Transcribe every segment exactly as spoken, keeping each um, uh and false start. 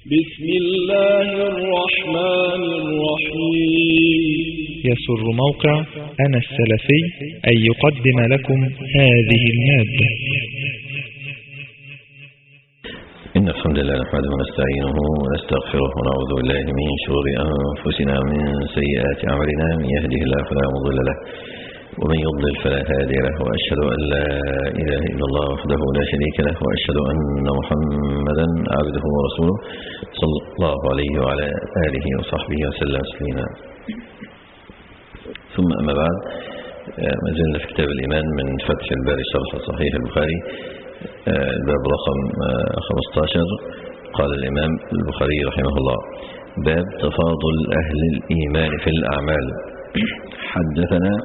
بسم الله الرحمن الرحيم. يسر موقع أنا السلفي أن يقدم لكم هذه المادة. إن الحمد لله نحمده ونستعينه ونستغفره ونعوذ بالله من شرور أنفسنا ومن سيئات أعمالنا. من يهده الله فلا مضل له ومن يضلل فلا هادي له، وأشهد أن لا إله إلا الله وحده لا شريك له، وأشهد أن محمدا عبده ورسوله صلى الله عليه وعلى آله وصحبه وسلم تسليما. ثم أما بعد، ما زلنا في كتاب الإيمان من فتح الباري شرح صحيح البخاري، الباب رقم خمسة عشر. قال الإمام البخاري رحمه الله: باب تفاضل أهل الإيمان في الأعمال. حدثنا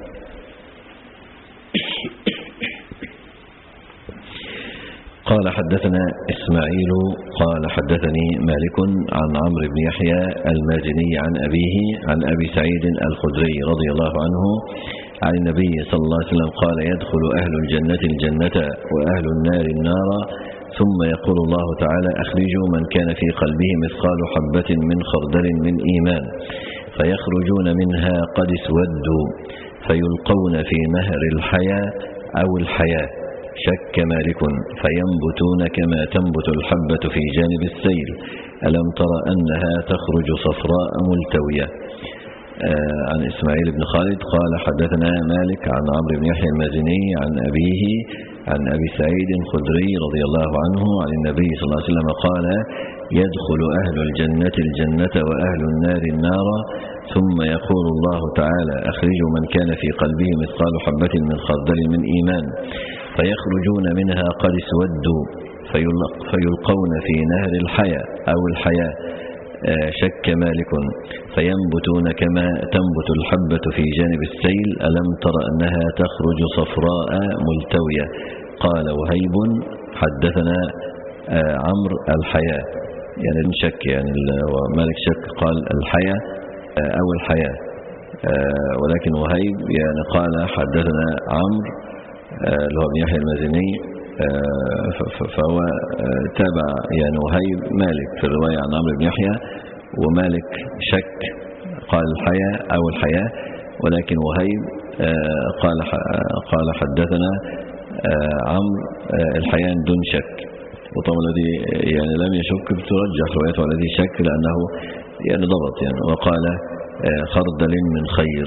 قال حدثنا إسماعيل قال حدثني مالك عن عمرو بن يحيى المازني عن أبيه عن أبي سعيد الخدري رضي الله عنه عن النبي صلى الله عليه وسلم قال: يدخل أهل الجنة الجنة وأهل النار النار، ثم يقول الله تعالى: أخرجوا من كان في قلبه مثقال حبة من خردل من إيمان، فيخرجون منها قد اسودوا، فيلقون في نهر الحياة أو الحياة، شك مالك، فينبتون كما تنبت الحبة في جانب السيل، ألم تر أنها تخرج صفراء ملتوية. آه عن إسماعيل بن خالد قال حدثنا مالك عن عمرو بن يحيى المازني عن أبيه عن أبي سعيد الخدري رضي الله عنه عن النبي صلى الله عليه وسلم قال: يدخل أهل الجنة الجنة وأهل النار النار، ثم يقول الله تعالى: أخرجوا من كان في قلبه مثقال حبة من خردل من إيمان، فيخرجون منها قد اسودوا، فيلقون في نهر الحياة أو الحياة، شك مالك، فينبتون كما تنبت الحبة في جانب السيل، ألم تر أنها تخرج صفراء ملتوية. قال وهيب حدثنا عمرو الحياة، يعني شك، يعني مالك شك قال الحياة أو الحياة، ولكن وهيب يعني قال حدثنا عمرو اللي هو ابن يحيى المازني، فهو تابع يعني وهيب مالك في الرواية عن عمرو بن يحيى، ومالك شك قال الحياة أو الحياة، ولكن وهيب قال قال حدثنا عمرو الحياة دون شك. وطبعا الذي يعني لم يشك بترجح روايته الذي شك لأنه يعني ضبط يعني. وقال خردل من خير.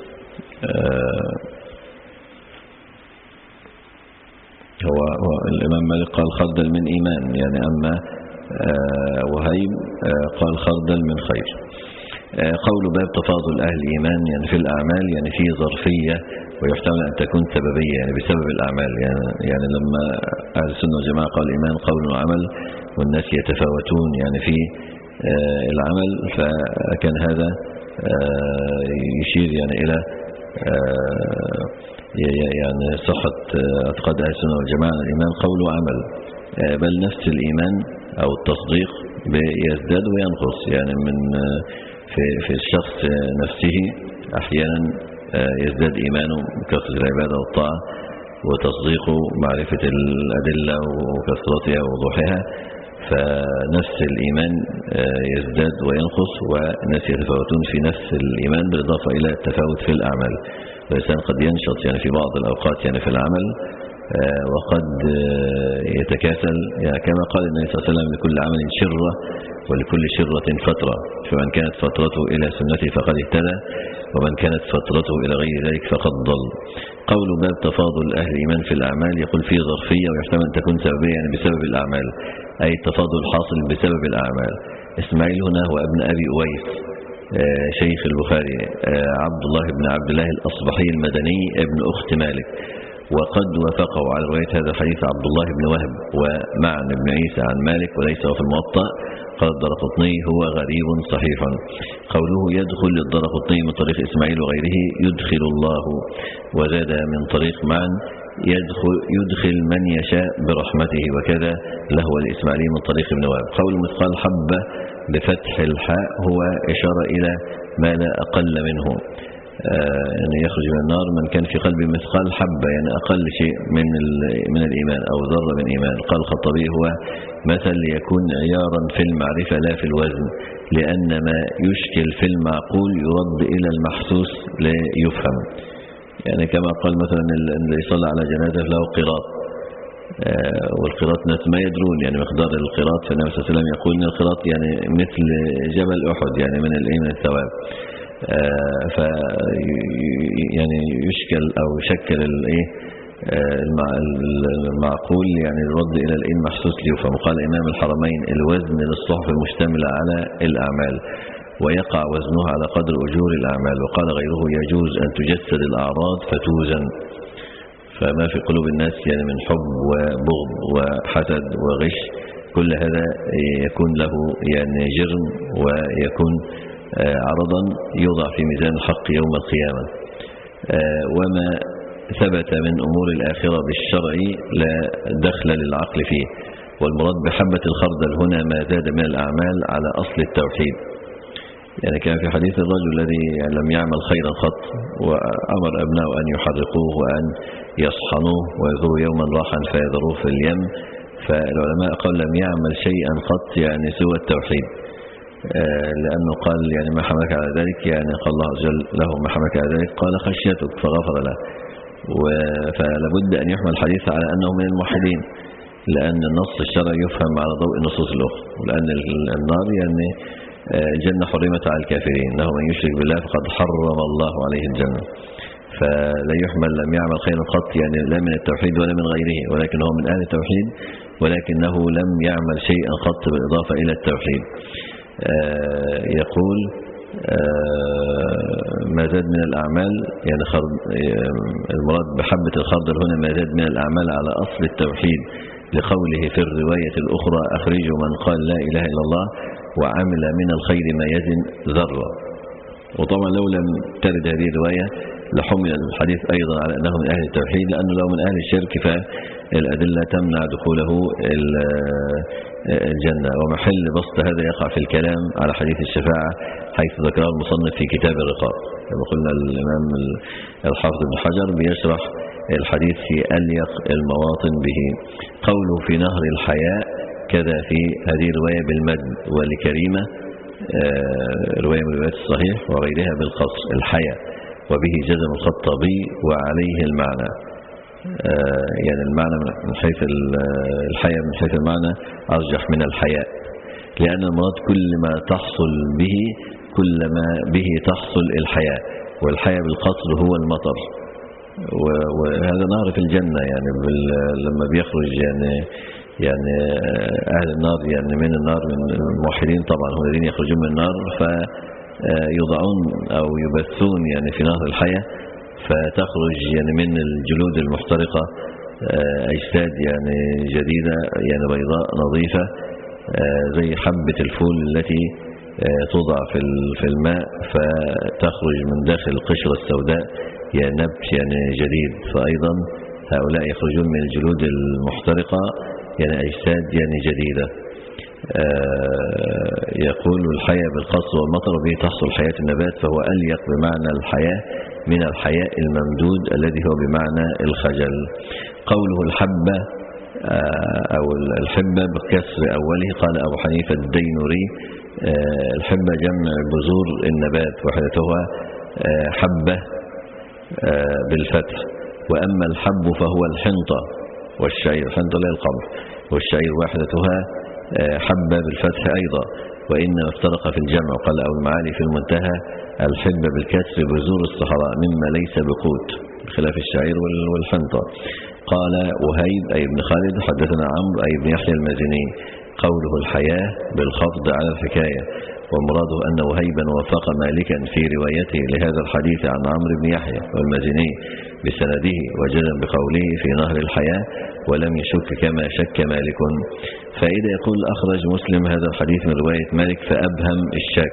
هو, هو الإمام مالك قال خردل من إيمان يعني، أما آه وهيب آه قال خردل من خير. آه قول باب تفاضل أهل الإيمان يعني في الأعمال، يعني في ظرفية ويحتمل أن تكون سببية يعني بسبب الأعمال، يعني, يعني لما أهل السنة والجماعة قال الإيمان قول وعمل والناس يتفاوتون يعني في آه العمل، فكان هذا آه يشير يعني إلى آه يعني صحة اعتقاد أهل السنة والجماعة أن الإيمان قول وعمل، بل نفس الإيمان أو التصديق يزداد وينقص، يعني من في في الشخص نفسه أحيانا يزداد إيمانه بكثرة العبادة والطاعة، وتصديقه معرفة الأدلة وكثرتها ووضوحها، فنفس الإيمان يزداد وينقص، والناس يتفاوتون في نفس الإيمان بالإضافة إلى التفاوت في الأعمال. الإنسان قد ينشط يعني في بعض الأوقات يعني في العمل، وقد يتكاسل، يعني كما قال النبي صلى الله عليه وسلم: لكل عمل شرة ولكل شرة فترة، فمن كانت فترته إلى سنتي فقد اهتدى، ومن كانت فترته إلى غير ذلك فقد ضل. قول باب تفاضل أهل الإيمان في الأعمال، يقول فيه ظرفية ويحتمل أن تكون سببية يعني بسبب الأعمال، أي التفاضل حاصل بسبب الأعمال. إسماعيل هنا هو ابن أبي أويس شيخ البخاري، عبد الله بن عبد الله الأصبحي المدني ابن أخت مالك، وقد وافقه على رواية هذا الحديث عبد الله بن وهب ومعن بن عيسى عن مالك، وليس هو في الموطأ. قال الدرقطني هو غريب صحيح. قوله يدخل الدرقطني من طريق إسماعيل وغيره يدخل الله، وزاد من طريق معن يدخل, يدخل من يشاء برحمته، وكذا له الإسماعيلي من طريق ابن وهب. قول مثقال حبة بفتح الحاء هو إشارة إلى ما لا أقل منه، أن يخرج من النار من كان في قلبه مثقال حبة، يعني أقل شيء من من الإيمان أو ذرة من إيمان. قال الخطابي هو مثل ليكون عيارا في المعرفة لا في الوزن، لأن ما يشكل في المعقول يرد إلى المحسوس ليفهم. يعني كما قال مثلا اللي يصلى على جنازة له قراط، والقراط ناس ما يدرون يعني مقدار القراط، فالنبي صلى الله عليه وسلم يقول ان القراط يعني مثل جبل أحد يعني من من الثواب. ف يعني يشكل أو يشكل الايه المعقول يعني الرد إلى الايه المحسوس ليفهم. قال إمام الحرمين الوزن للصحف المشتملة على الأعمال، ويقع وزنها على قدر أجور الأعمال. وقال غيره يجوز أن تجسد الأعراض فتوزن، فما في قلوب الناس يعني من حب وبغض وحسد وغش كل هذا يكون له يعني جرم ويكون عرضا يوضع في ميزان الحق يوم القيامة. وما ثبت من أمور الآخرة بالشرع لا دخل للعقل فيه. والمراد بحبة الخردل هنا ما زاد من الأعمال على أصل التوحيد. يعني كان في حديث الرجل الذي لم يعمل خيرا قط وأمر أبنائه أن يحرقوه وأن يصحنوه ويذروا يوما راحا فيذروه في اليم، فالعلماء قال لم يعمل شيئا قط يعني سوى التوحيد، لأنه قال يعني ما حملك على ذلك، يعني قال الله عز وجل له ما حملك على ذلك، قال خشيتك فغفر له. فلابد أن يحمل الحديث على أنه من الموحدين، لأن النص الشرعي يفهم على ضوء النصوص الأخرى، ولأن النار يعني الجنة حرمت على الكافرين، إنه من يشرك بالله فقد حرم الله عليه الجنة. فلا يحمل لم يعمل خيرا قط يعني لا من التوحيد ولا من غيره، ولكن هو من أهل التوحيد ولكنه لم يعمل شيئا قط بالإضافة إلى التوحيد. آه يقول آه ما زاد من الأعمال يعني المراد بحبة الخردل هنا ما زاد من الأعمال على أصل التوحيد، لقوله في الرواية الأخرى أخرجوا من قال لا إله إلا الله وعمل من الخير ما يزن ذرة. وطبعا لو لم ترد هذه الرواية لحمل الحديث أيضا على أنه من أهل التوحيد، لأنه لو من أهل الشرك فالأدلة تمنع دخوله الجنة. ومحل بسط هذا يقع في الكلام على حديث الشفاعة حيث ذكره المصنف في كتاب الرقاق، كما قلنا الإمام الحافظ ابن حجر بيشرح الحديث في أليق المواطن به. قوله في نهر الحياء كذا في هذه الرواية بالمد، ولكريمة رواية من روايات الصحيح وغيرها بالقصر الحياء، وبه جزم الخطابي وعليه المعنى. يعني المعنى من حيث الحياء من حيث المعنى أرجح من الحياء، لأن المراد كل ما تحصل به كل ما به تحصل الحياة، والحياة بالقصر هو المطر. وهذا نهر في الجنة يعني لما بيخرج يعني يعني أهل النار يعني من النار من الموحدين طبعا هم الذين يخرجون من النار، فيوضعون أو يبثون يعني في نهر الحياة، فتخرج يعني من الجلود المحترقة أجساد يعني جديدة يعني بيضاء نظيفة زي حبة الفول التي توضع في الماء فتخرج من داخل القشرة السوداء يعني نبت يعني جديد. فأيضا هؤلاء يخرجون من الجلود المحترقة يعني أجساد يعني جديدة. يقول الحياة بالقصر والمطر به تحصل حياة النبات، فهو أليق بمعنى الحياة من الحياء الممدود الذي هو بمعنى الخجل. قوله الحبة أو الحبة بكسر أوله قال أبو حنيفة الدينوري الحبة جمع بذور النبات وحدتها حبة بالفتح، وأما الحب فهو الحنطة والشعير، الحنطة لا القمح، والشعير وحدتها حبة بالفتح أيضا، وإنما افترق في الجمع. قال أو المعالي في المنتهى الحبة بالكسر بذور الصحراء مما ليس بقوت خلاف الشعير والحنطة. قال وهيب أي ابن خالد حدثنا عمرو أي ابن يحيى المازني قوله الحياة بالخفض على الحكاية، ومراده أن وهيبا وافق مالكا في روايته لهذا الحديث عن عمرو بن يحيى والمازني بسنده، وجزم بقوله في نهر الحياة ولم يشك كما شك مالك. فإذا يقول أخرج مسلم هذا الحديث من رواية مالك فأبهم الشك،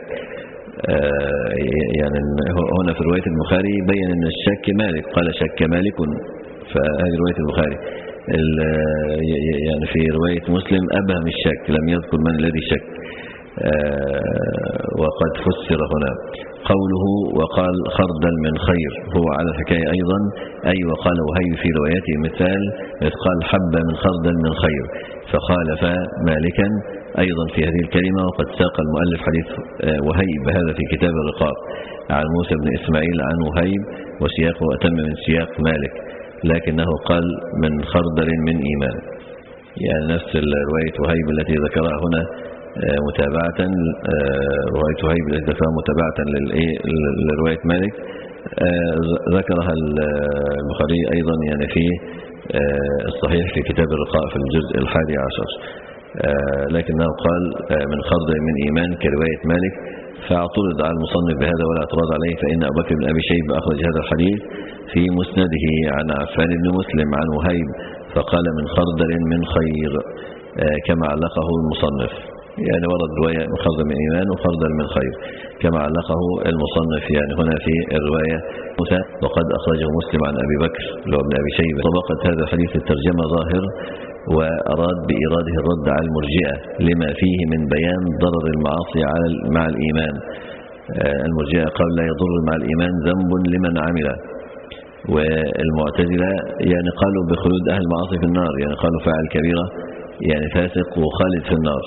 يعني هنا في رواية البخاري بين أن الشك مالك، قال شك مالك، فهذه رواية البخاري. يعني في رواية مسلم أبهم الشك لم يذكر من الذي شك، وقد فسر هنا. قوله وقال خردل من خير هو على الحكاية أيضا، أي وقال وهيب في روايته مثال إذ قال حبة من خردل من خير، فخالف مالكا أيضا في هذه الكلمة. وقد ساق المؤلف حديث وهيب هذا في كتاب الرقاق عن موسى بن إسماعيل عن وهيب، وسياقه أتم من سياق مالك، لكنه قال من خردل من إيمان، يعني نفس رواية وهيب التي ذكرها هنا متابعة، رواية وهيب التي ذكرها متابعة لرواية مالك ذكرها البخاري أيضا يعني في الصحيح في كتاب الرقاق في الجزء الحادي عشر، لكنه قال من خردل من إيمان كرواية مالك، فاعترض على المصنف بهذا ولا اعتراض عليه، فإن أبو بكر بن أبي شيبة أخرج هذا الحديث في مسنده عن عفان بن مسلم عن وهيب فقال من خردل من خير كما علقه المصنف، يعني ورد رواية من خردل من إيمان وخردل من خير كما علقه المصنف يعني هنا في الرواية موسى. وقد أخرجه مسلم عن أبي بكر لو ابن أبي شيبة. طبقت هذا الحديث الترجمة ظاهر، وأراد بإراده الرد على المرجئة لما فيه من بيان ضرر المعاصي على مع الإيمان. المرجئة قال لا يضر مع الإيمان ذنب لمن عمله، والمعتزلة يعني قالوا بخلود أهل المعاصي في النار، يعني قالوا فاعل كبيرة يعني فاسق وخالد في النار.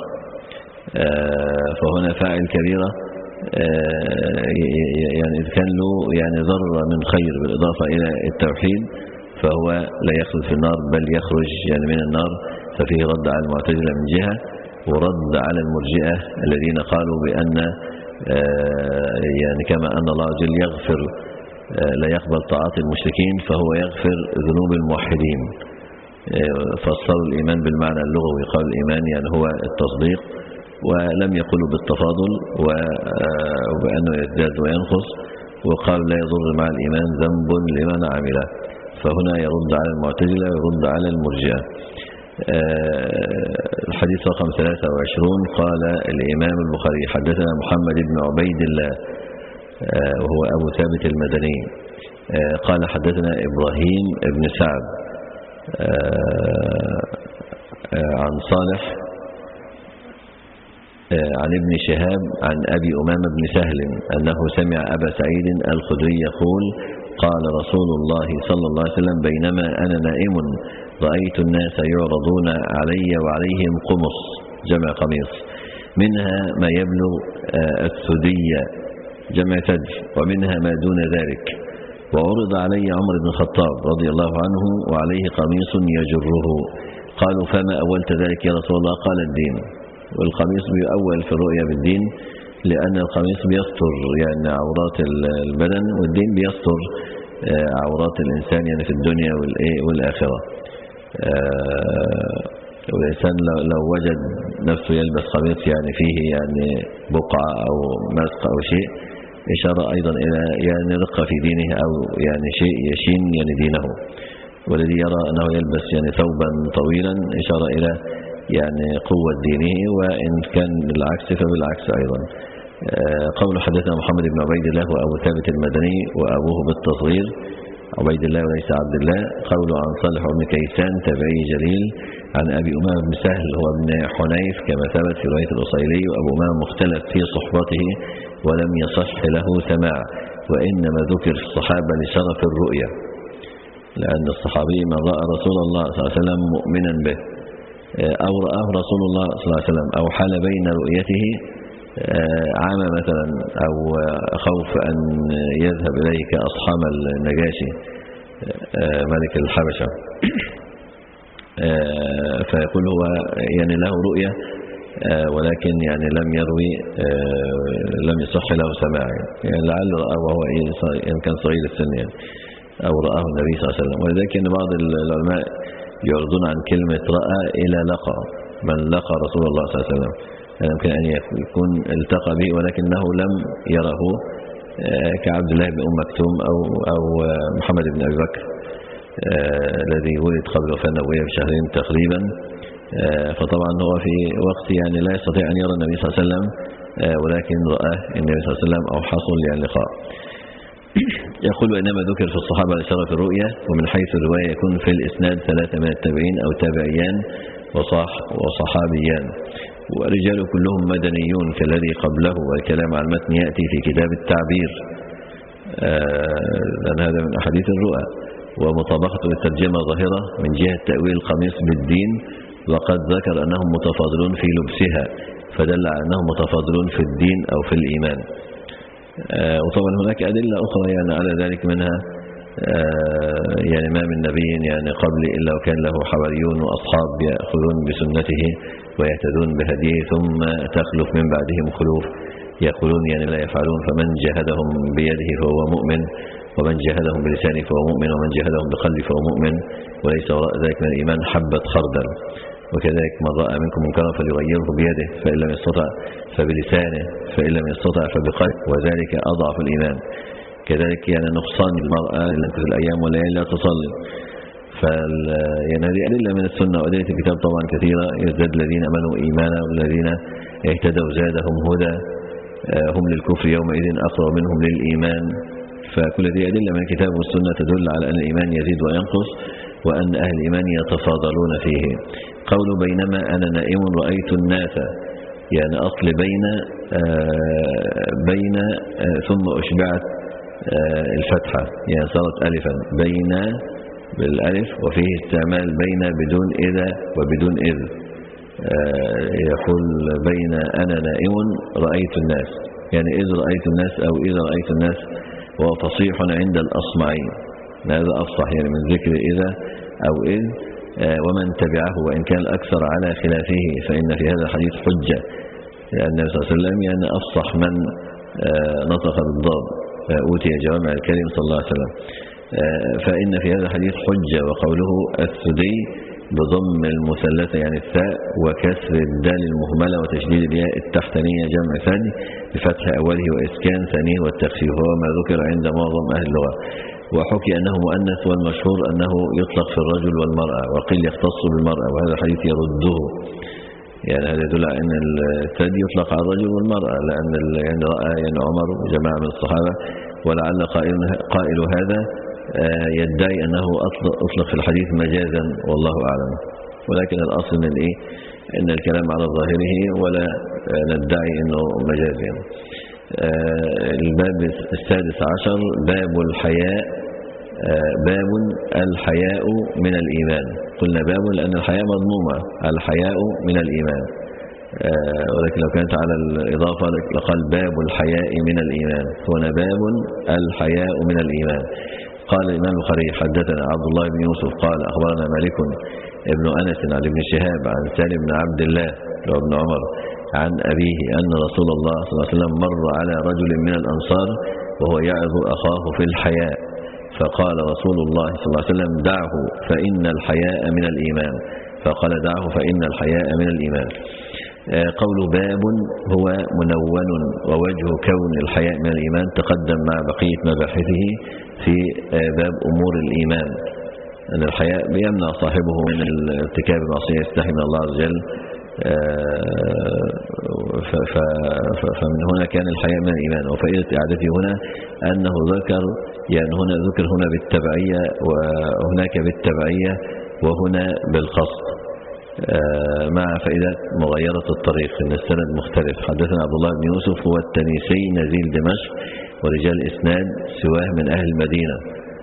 فهنا فاعل كبيرة يعني إذا كان له يعني ضرر من خير بالإضافة إلى التوحيد فهو لا يخلد في النار بل يخرج يعني من النار، ففيه رد على المعتزلة من جهة، ورد على المرجئة الذين قالوا بأن يعني كما أن الله جل يغفر لا يقبل طاعات المشركين فهو يغفر ذنوب الموحدين، فصلوا الإيمان بالمعنى اللغوي، قال الإيمان يعني هو التصديق، ولم يقولوا بالتفاضل وبأنه يزداد وينقص، وقال لا يضر مع الإيمان ذنب لمن عمله، فهنا يرد على المعتزلة ويرد على المرجئة. الحديث رقم ثلاثة وعشرون قال الإمام البخاري حدثنا محمد بن عبيد الله وهو أبو ثابت المدني قال حدثنا إبراهيم بن سعد عن صالح عن ابن شهاب عن أبي أمامة بن سهل أنه سمع أبا سعيد الخدري يقول قال رسول الله صلى الله عليه وسلم بينما أنا نائم رأيت الناس يعرضون علي وعليهم قمص جمع قميص منها ما يبلغ الثدي جمع ثدي ومنها ما دون ذلك، وعرض علي عمر بن الخطاب رضي الله عنه وعليه قميص يجره، قالوا فما أولت ذلك يا رسول الله؟ قال الدين. والقميص بيؤول في الرؤيا بالدين لأن القميص بيستر يعني عورات البدن، والدين بيستر عورات الإنسان يعني في الدنيا والآخرة. والإنسان لو وجد نفسه يلبس قميص يعني فيه يعني بقعة أو مسق أو شيء إشارة أيضا إلى يعني رقة في دينه أو يعني شيء يشين يعني دينه، والذي يرى أنه يلبس يعني ثوبا طويلا إشارة إلى يعني قوة دينه، وإن كان العكس فبالعكس أيضا. قول حدثنا محمد بن عبيد الله وأبو ثابت المدني وأبوه بالتصغير عبيد الله وليس عبد الله. قوله عن صالح بن كيسان تابعي جليل عن أبي أمامة بن سهل هو ابن حنيف كما ثبت في رواية الأصيلي، وأبو أمامة مختلف في صحبته ولم يصح له سماع، وإنما ذكر في الصحابة لشرف الرؤية، لأن الصحابي من رأى رسول الله صلى الله عليه وسلم مؤمنا به أو رآه رسول الله صلى الله عليه وسلم أو حال بين رؤيته عام مثلا أو خوف أن يذهب إليه كأصحاب النجاشي ملك الحبشة، فيقول هو يعني له رؤية ولكن يعني لم يروي لم يصح له سماع، يعني لعل رآه وهو إن كان صغير السن يعني أو رآه النبي صلى الله عليه وسلم. ولذلك أن بعض العلماء يعرضون عن كلمة رأى إلى لقى، من لقى رسول الله صلى الله عليه وسلم يعني يمكن أن يكون التقى به ولكنه لم يره، كعبد الله بن أم مكتوم أو أو محمد بن أبي بكر الذي ولد قبل وفاة النبوية بشهرين تقريبا، فطبعا هو في وقت يعني لا يستطيع أن يرى النبي صلى الله عليه وسلم ولكن رآه النبي صلى الله عليه وسلم أو حصل يعني لقاء. يقول إنما ذكر في الصحابة لشرف الرؤية، ومن حيث الرواية يكون في الإسناد ثلاثة من التابعين أو تابعيان وصح وصحابيان، ورجال كلهم مدنيون كالذي قبله، والكلام عن المتن يأتي في كتاب التعبير لأن هذا من أحاديث الرؤى. ومطابقة الترجمة ظاهرة من جهة تأويل القميص بالدين، وقد ذكر أنهم متفاضلون في لبسها، فدل على أنهم متفاضلون في الدين أو في الإيمان. وطبعا هناك أدلة أخرى يعني على ذلك، منها يعني ما من نبي يعني قبل إلا وكان له حواريون وأصحاب يأخذون بسنته ويهتدون بهديه، ثم تخلف من بعدهم خلوف يقولون يعني لا يفعلون، فمن جاهدهم بيده فهو مؤمن، ومن جاهدهم بلسانه فهو مؤمن، ومن جاهدهم بقلبه فهو مؤمن، وليس وراء ذلك من الإيمان حبة خردل. وكذلك من رأى منكم منكرا فليغيره بيده، فإن لم يستطع فبلسانه، فإن لم يستطع فبقلبه، وذلك أضعف الإيمان. كذلك يعني نقصان المرأة لأن في الأيام والليالي لا تصلي. فال يعني هذه أدلة من السنة وأدلة الكتاب طبعا كثيرة. يزداد الذين آمنوا إيمانا والذين اهتدوا زادهم هدى، هم للكفر يومئذ أقرب منهم للإيمان. فكل هذه أدلة من الكتاب والسنة تدل على أن الإيمان يزيد وينقص، وأن أهل الإيمان يتفاضلون فيه. قول بينما أنا نائم رأيت الناس، يعني أصل بين بين ثم أشبعت الفتحة، يعني صارت ألفا، بين بالألف، وفيه استعمال بين بدون إذا وبدون إذ. يقول بين أنا نائم رأيت الناس، يعني إذ رأيت الناس أو إذا رأيت الناس، وهو فصيح عند الأصمعين. هذا أفصح يعني من ذكر إذا أو إذ. ومن تبعه وإن كان الأكثر على خلافه، فإن في هذا الحديث حجة، لأن النبي صلى الله عليه وسلم يعني أفصح من نطق بالضاد، أوتي جوامع الكلم صلى الله عليه وسلم. فإن في هذا الحديث حجة. وقوله السدي بضم المثلثة يعني الثاء، وكسر الدال المهملة وتشديد الياء التحتانية جمع ثاني بفتح أوله وإسكان ثانيه والتخفيف، هو ما ذكر عند معظم أهل اللغة. وحكي أنه مؤنث، والمشهور أنه يطلق في الرجل والمرأة، وقيل يختص بالمرأة، وهذا الحديث يرده. يعني هذا يدل على أن الثدي يطلق على الرجل والمرأة، لأن يعني رأى يعني عمر وجماعة من الصحابة، ولعل قائل هذا يدعي أنه أطلق في الحديث مجازا، والله أعلم. ولكن الأصل من الإيه؟ إن الكلام على ظاهره، ولا ندعي أنه مجاز. يعني الباب السادس عشر باب الحياء. باب الحياء من الإيمان. قلنا باب لأن الحياء مضمومة، الحياء من الإيمان، ولكن لو كانت على الإضافة لقال باب الحياء من الإيمان. هنا باب الحياء من الإيمان. قال الإمام البخاري حدثنا عبد الله بن يوسف قال أخبرنا مالك ابن أنس عن ابن شهاب عن سالم بن عبد الله وابن عمر عن أبيه أن رسول الله صلى الله عليه وسلم مر على رجل من الأنصار وهو يعظ أخاه في الحياء، فقال رسول الله صلى الله عليه وسلم دعه فإن الحياء من الإيمان. فقال دعه فإن الحياء من الإيمان. قول باب هو منون، ووجه كون الحياء من الإيمان تقدم مع بقية مباحثه في باب أمور الإيمان، أن الحياء بيمنع صاحبه من ارتكاب المعصية، يستحي من الله عز وجل. فمن هنا كان الحياء من الإيمان. وفائدة إعادته هنا أنه ذكر يعني هنا ذكر هنا بالتبعية وهناك بالتبعية وهنا بالقصد، مع فائدة مغايرة الطريق إن السند مختلف. حدثنا عبد الله بن يوسف هو التنيسي نزيل دمشق، ورجال إسناد سواه من أهل المدينة.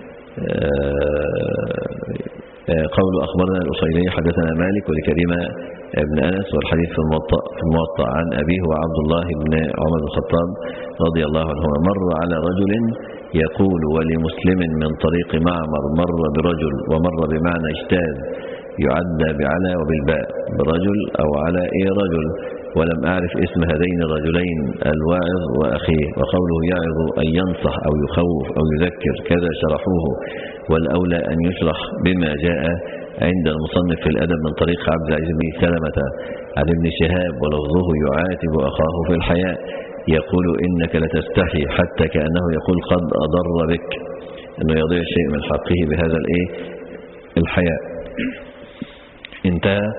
قول أخبرنا الأصيلي حدثنا مالك ولكريمة ابن أنس، والحديث في الموطأ, في الموطأ عن أبيه وعبد الله بن عمر بن الخطاب رضي الله عنهما مر على رجل يقول ولمسلم من طريق معمر مر برجل، ومر بمعنى اجتاز يعدى بعلى وبالباء، برجل أو على إيه رجل، ولم أعرف اسم هذين الرجلين الواعظ وأخيه. وقوله يعظ أن ينصح أو يخوف أو يذكر كذا شرحوه، والأولى أن يشرح بما جاء عند المصنف في الأدب من طريق عبد العزيز بن سلمة عن ابن شهاب، ولفظه يعاتب أخاه في الحياء يقول إنك لتستحي، حتى كأنه يقول قد أضر بك، أنه يضيع شيء من حقه بهذا الإيه الحياء. انتهى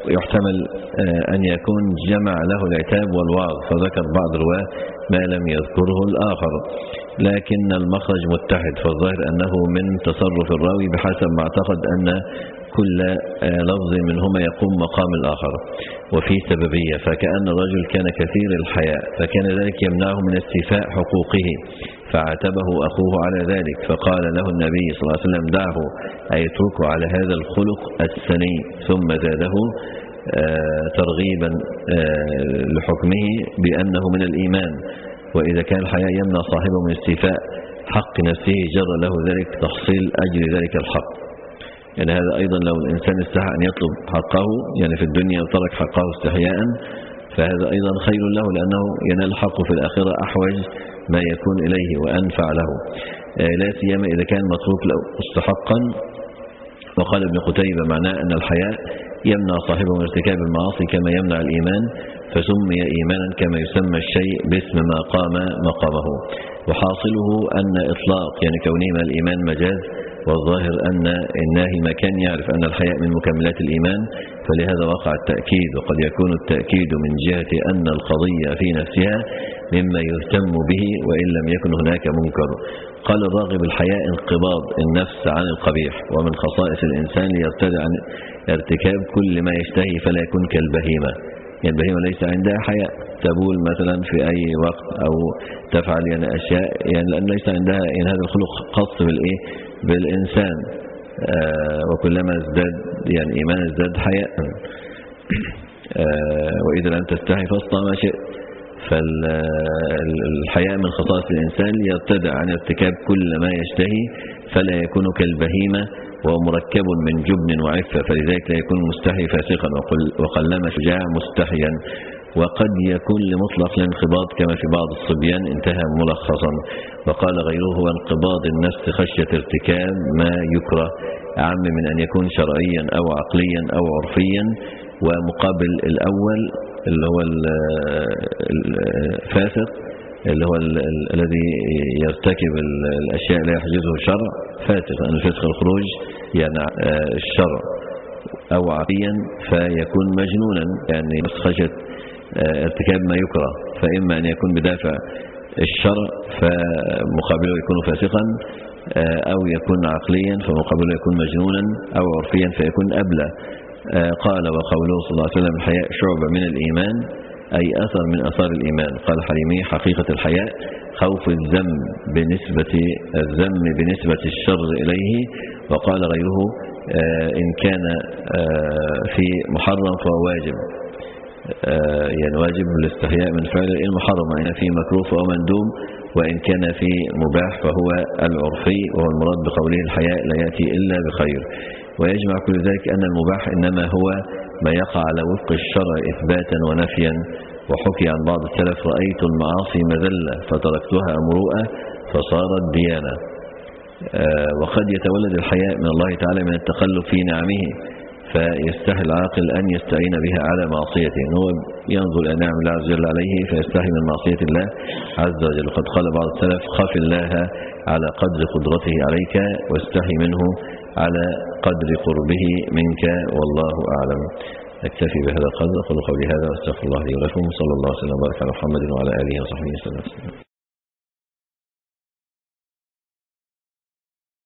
يحتمل أن يكون جمع له العتاب والوعظ، فذكر بعض الرواه ما لم يذكره الآخر، لكن المخرج متحد، فالظاهر أنه من تصرف الراوي بحسب ما اعتقد أن كل لفظ منهما يقوم مقام الآخر. وفي سببية، فكأن الرجل كان كثير الحياء، فكان ذلك يمنعه من استيفاء حقوقه، فعاتبه أخوه على ذلك، فقال له النبي صلى الله عليه وسلم دعه، أي اتركه على هذا الخلق السني، ثم زاده ترغيبا لحكمه بأنه من الإيمان، وإذا كان الحياء يمنع صاحبه من استيفاء حق نفسه جر له ذلك تحصيل أجر ذلك الحق. يعني هذا أيضا لو الإنسان استحى أن يطلب حقه يعني في الدنيا وترك حقه استحياء، فهذا أيضا خير له، لأنه ينال حقه في الآخرة أحوج ما يكون إليه وأنفع له، لا سيما إذا كان متروك له مستحقا. وقال ابن قتيبة معناه أن الحياء يمنع صاحبه من ارتكاب المعاصي كما يمنع الإيمان، فسمي إيمانا كما يسمى الشيء باسم ما قام مقامه. وحاصله أن إطلاق يعني كونه من الإيمان مجاز، والظاهر أن الناهي ما كان يعرف أن الحياء من مكملات الإيمان، فلهذا وقع التأكيد. وقد يكون التأكيد من جهة أن القضية في نفسها مما يهتم به وإن لم يكن هناك منكر. قال الراغب الحياء انقباض النفس عن القبيح، ومن خصائص الإنسان ليرتدع عن ارتكاب كل ما يشتهي فلا يكون كالبهيمة. يعني البهيمة ليس عندها حياء، تبول مثلا في أي وقت أو تفعل يعني أشياء يعني لأن ليس عندها يعني هذا الخلق خاص بالإيه بالإنسان. آه وكلما ازداد يعني إيمان ازداد حياء. آه وإذا لم تستحي فاصنع ما شئت. فالحياء من خصائص الإنسان ليرتدع عن ارتكاب كل ما يشتهي فلا يكون كالبهيمة، وهو مركب من جبن وعفة، فلذلك لا يكون مستحي فاسقا، وقلما شجاع مستحيا. وقد يكون لمطلق الانقباض كما في بعض الصبيان، انتهى ملخصا. وقال غيره هو انقباض النفس خشية ارتكاب ما يكره، أعم من أن يكون شرعيا أو عقليا أو عرفيا. ومقابل الأول اللي هو الفاسق اللي هو الذي يرتكب الأشياء لا يحجزه الشرع فاسق، لأن الفسق الخروج يعني الشرع، أو عقليا فيكون مجنونا يعني خشية ارتكاب ما يكره، فإما أن يكون بدافع الشرع فمقابله يكون فاسقا، أو يكون عقليا فمقابله يكون مجنونا، أو عرفيا فيكون أبلى. قال وقوله صلى الله عليه وسلم الحياء شعبة من الإيمان، أي أثر من أثار الإيمان. قال حليمي حقيقة الحياء خوف الذم بنسبة الذم بنسبة الشر إليه. وقال غيره إن كان في محرم فهو واجب، يعني واجب الاستحياء من فعل المحرم، إن في مكروه فهو مندوب، وإن كان في مباح فهو العرفي، وهو المراد بقوله الحياء لا يأتي إلا بخير. ويجمع كل ذلك أن المباح إنما هو ما يقع على وفق الشرع إثباتا ونفيا. وحكي عن بعض السلف رأيت المعاصي مذلة فتركتها مروءة فصارت ديانة. آه وقد يتولد الحياء من الله تعالى من التخلف في نعمه، فيستحي العاقل أن يستعين بها على معصيته، هو ينظر إلى نعم الله عز وجل عليه فيستحي من معصية الله عز وجل. قد قال بعض السلف خاف الله على قدر قدرته عليك، واستحي منه على قدر قربه منك، والله أعلم. أكتفي بهذا القدر، أقول قولي هذا واستغفر الله لي ولكم، صلى الله عليه وسلم وبارك على محمد وعلى آله وصحبه وسلم.